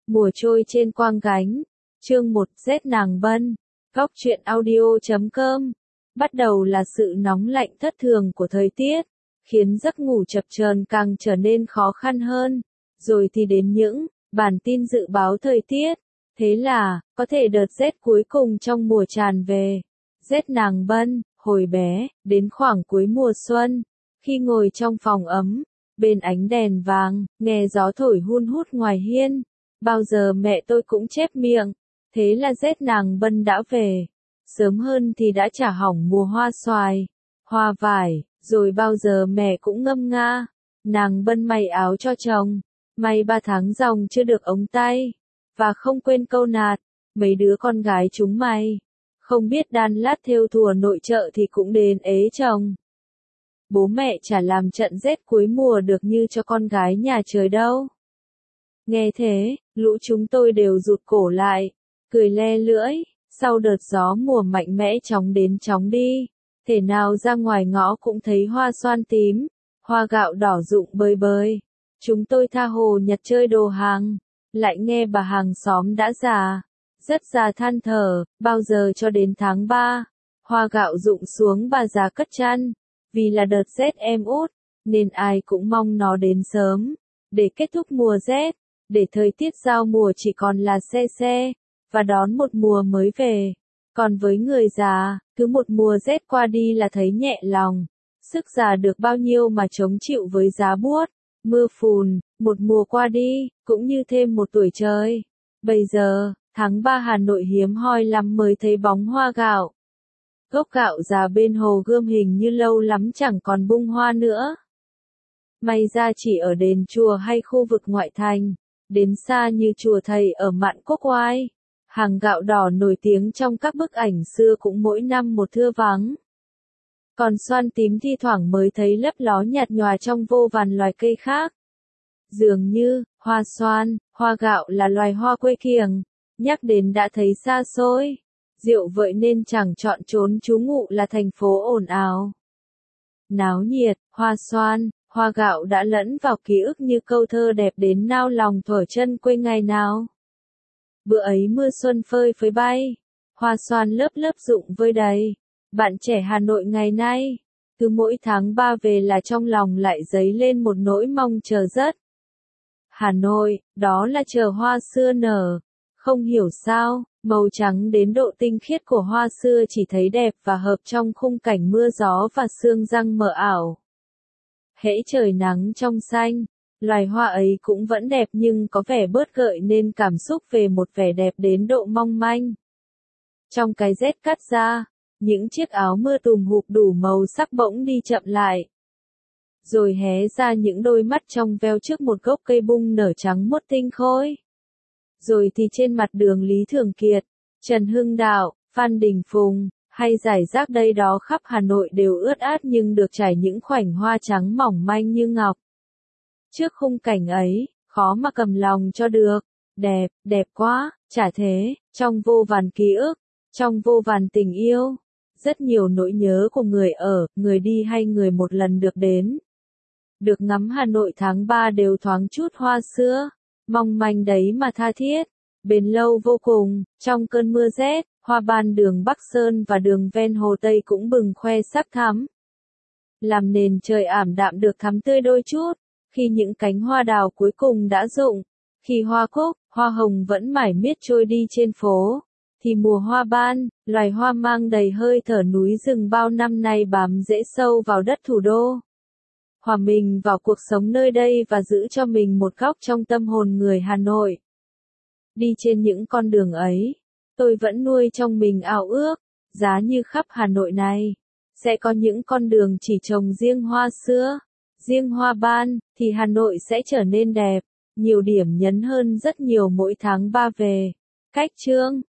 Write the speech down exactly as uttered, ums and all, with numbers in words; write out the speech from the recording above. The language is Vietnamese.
Mùa trôi trên quang gánh. Chương một rét nàng bân. Góc truyện audio chấm com. Bắt đầu là sự nóng lạnh thất thường của thời tiết, khiến giấc ngủ chập chờn càng trở nên khó khăn hơn. Rồi thì đến những bản tin dự báo thời tiết. Thế là, có thể đợt rét cuối cùng trong mùa tràn về. Rét nàng bân, hồi bé, đến khoảng cuối mùa xuân, khi ngồi trong phòng ấm, bên ánh đèn vàng, nghe gió thổi hun hút ngoài hiên, bao giờ mẹ tôi cũng chép miệng, thế là rét nàng bân đã về. Sớm hơn thì đã trả hỏng mùa hoa xoài, hoa vải, rồi bao giờ mẹ cũng ngâm nga, nàng bân may áo cho chồng, may ba tháng dòng chưa được ống tay, và không quên câu nạt, mấy đứa con gái chúng mày, không biết đan lát thêu thùa nội trợ thì cũng đến ế chồng. Bố mẹ chả làm trận rét cuối mùa được như cho con gái nhà trời đâu. Nghe thế, lũ chúng tôi đều rụt cổ lại, cười le lưỡi, sau đợt gió mùa mạnh mẽ chóng đến chóng đi, thể nào ra ngoài ngõ cũng thấy hoa xoan tím, hoa gạo đỏ rụng bời bời. Chúng tôi tha hồ nhặt chơi đồ hàng, lại nghe bà hàng xóm đã già, rất già than thở, bao giờ cho đến tháng ba, hoa gạo rụng xuống bà già cất chăn, vì là đợt rét em út, nên ai cũng mong nó đến sớm, để kết thúc mùa rét, để thời tiết giao mùa chỉ còn là se se, và đón một mùa mới về. Còn với người già, cứ một mùa rét qua đi là thấy nhẹ lòng, sức già được bao nhiêu mà chống chịu với giá buốt, mưa phùn, một mùa qua đi, cũng như thêm một tuổi trời. Bây giờ, tháng ba Hà Nội hiếm hoi lắm mới thấy bóng hoa gạo. Gốc gạo già bên hồ Gươm hình như lâu lắm chẳng còn bung hoa nữa. May ra chỉ ở đền chùa hay khu vực ngoại thành, đến xa như chùa thầy ở Mạn Quốc Oai, hàng gạo đỏ nổi tiếng trong các bức ảnh xưa cũng mỗi năm một thưa vắng. Còn xoan tím thi thoảng mới thấy lấp ló nhạt nhòa trong vô vàn loài cây khác. Dường như, hoa xoan, hoa gạo là loài hoa quê kiểng, nhắc đến đã thấy xa xôi. Diệu vậy nên chẳng chọn trốn trú ngụ là thành phố ồn ào. Náo nhiệt, hoa xoan, hoa gạo đã lẫn vào ký ức như câu thơ đẹp đến nao lòng thuở chân quê ngày nào. Bữa ấy mưa xuân phơi phới bay, hoa xoan lớp lớp rụng vơi đầy. Bạn trẻ Hà Nội ngày nay, cứ mỗi tháng ba về là trong lòng lại dấy lên một nỗi mong chờ rất. Hà Nội, đó là chờ hoa xưa nở. Không hiểu sao, màu trắng đến độ tinh khiết của hoa xưa chỉ thấy đẹp và hợp trong khung cảnh mưa gió và sương răng mờ ảo. Hễ trời nắng trong xanh, loài hoa ấy cũng vẫn đẹp nhưng có vẻ bớt gợi nên cảm xúc về một vẻ đẹp đến độ mong manh. Trong cái rét cắt da, những chiếc áo mưa tùm hụp đủ màu sắc bỗng đi chậm lại. Rồi hé ra những đôi mắt trong veo trước một gốc cây bung nở trắng muốt tinh khôi. Rồi thì trên mặt đường Lý Thường Kiệt, Trần Hưng Đạo, Phan Đình Phùng, hay rải rác đây đó khắp Hà Nội đều ướt át nhưng được trải những khoảnh hoa trắng mỏng manh như ngọc. Trước khung cảnh ấy, khó mà cầm lòng cho được, đẹp, đẹp quá, chả thế, trong vô vàn ký ức, trong vô vàn tình yêu, rất nhiều nỗi nhớ của người ở, người đi hay người một lần được đến. Được ngắm Hà Nội tháng ba đều thoáng chút hoa xưa, mong manh đấy mà tha thiết, bền lâu vô cùng. Trong cơn mưa rét, hoa ban đường Bắc Sơn và đường ven Hồ Tây cũng bừng khoe sắc thắm, làm nền trời ảm đạm được thắm tươi đôi chút. Khi những cánh hoa đào cuối cùng đã rụng, khi hoa cúc, hoa hồng vẫn mải miết trôi đi trên phố, thì mùa hoa ban, loài hoa mang đầy hơi thở núi rừng bao năm nay bám rễ sâu vào đất thủ đô, hòa mình vào cuộc sống nơi đây và giữ cho mình một góc trong tâm hồn người Hà Nội. Đi trên những con đường ấy, tôi vẫn nuôi trong mình ao ước, giá như khắp Hà Nội này, sẽ có những con đường chỉ trồng riêng hoa xưa, riêng hoa ban, thì Hà Nội sẽ trở nên đẹp, nhiều điểm nhấn hơn rất nhiều mỗi tháng ba về. Cách chương